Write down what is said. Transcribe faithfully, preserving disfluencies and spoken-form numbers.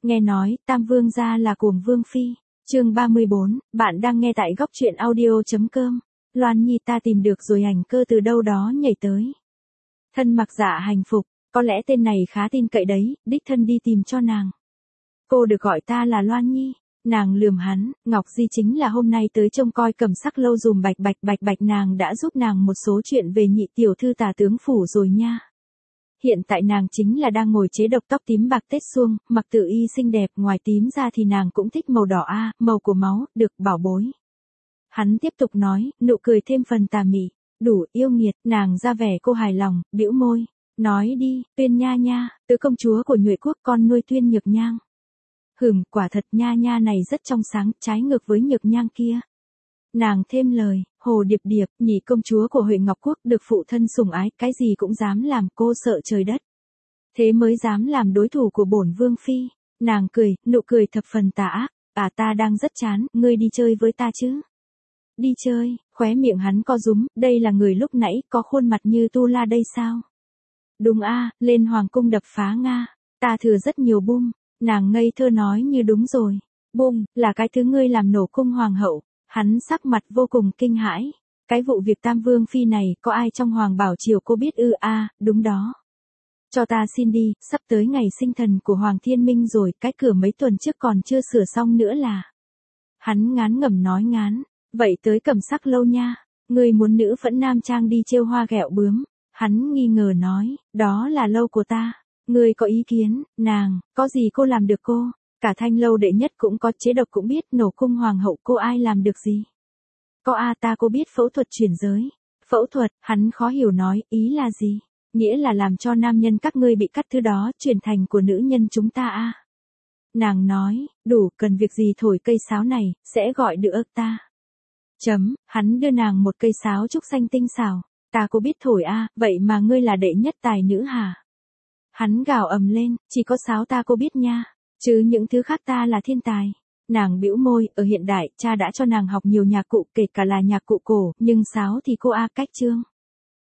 Nghe nói, Tam Vương gia là cuồng Vương Phi. Chương ba mươi bốn, bạn đang nghe tại góc truyện audio.com. Loan Nhi ta tìm được rồi, hành cơ từ đâu đó nhảy tới. Thân mặc dạ hành phục, có lẽ tên này khá tin cậy đấy, đích thân đi tìm cho nàng. Cô được gọi ta là Loan Nhi. Nàng lườm hắn, Ngọc Di chính là hôm nay tới trông coi Cẩm Sắc lâu dùm bạch bạch bạch bạch nàng đã giúp nàng một số chuyện về nhị tiểu thư tả tướng phủ rồi nha. Hiện tại nàng chính là đang ngồi chế độc tóc tím bạc tết xuông, mặc tự y xinh đẹp, ngoài tím ra thì nàng cũng thích màu đỏ a, màu của máu, được bảo bối. Hắn tiếp tục nói, nụ cười thêm phần tà mị, đủ yêu nghiệt, nàng ra vẻ cô hài lòng, bĩu môi, nói đi, Tuyên nha nha, tứ công chúa của Nhuệ quốc con nuôi Tuyên Nhược Nhang. Hửm, quả thật nha nha này rất trong sáng, trái ngược với Nhược Nhang kia. Nàng thêm lời, Hồ Điệp Điệp, nhị công chúa của Huệ Ngọc Quốc được phụ thân sủng ái, cái gì cũng dám làm, cô sợ trời đất. Thế mới dám làm đối thủ của bổn Vương Phi. Nàng cười, nụ cười thập phần tà ác, à ta đang rất chán, ngươi đi chơi với ta chứ. Đi chơi, khóe miệng hắn co rúm, đây là người lúc nãy có khuôn mặt như Tu La đây sao? Đúng a, lên hoàng cung đập phá Nga, ta thừa rất nhiều bum. Nàng ngây thơ nói như đúng rồi. Bum, là cái thứ ngươi làm nổ cung hoàng hậu. Hắn sắc mặt vô cùng kinh hãi. Cái vụ việc Tam Vương Phi này, có ai trong Hoàng Bảo Triều cô biết ư? A, à, đúng đó. Cho ta xin đi, sắp tới ngày sinh thần của Hoàng Thiên Minh rồi, cái cửa mấy tuần trước còn chưa sửa xong nữa là. Hắn ngán ngẩm nói ngán, vậy tới Cẩm Sắc lâu nha, ngươi muốn nữ phẫn nam trang đi trêu hoa ghẹo bướm. Hắn nghi ngờ nói, đó là lâu của ta. Ngươi có ý kiến, nàng, có gì cô làm được cô? Cả Thanh lâu đệ nhất cũng có, chế độc cũng biết, nổ cung hoàng hậu cô ai làm được gì? Có a, ta cô biết phẫu thuật chuyển giới. Phẫu thuật, hắn khó hiểu nói, ý là gì? Nghĩa là làm cho nam nhân các ngươi bị cắt thứ đó, chuyển thành của nữ nhân chúng ta a. Nàng nói, đủ, cần việc gì thổi cây sáo này, sẽ gọi được ta. Chấm, hắn đưa nàng một cây sáo trúc xanh tinh xảo. Ta cô biết thổi a, vậy mà ngươi là đệ nhất tài nữ hả? Hắn gào ầm lên, chỉ có sáo ta cô biết nha, chứ những thứ khác ta là thiên tài. Nàng bĩu môi, ở hiện đại, cha đã cho nàng học nhiều nhạc cụ, kể cả là nhạc cụ cổ, nhưng sáo thì cô a cách chương.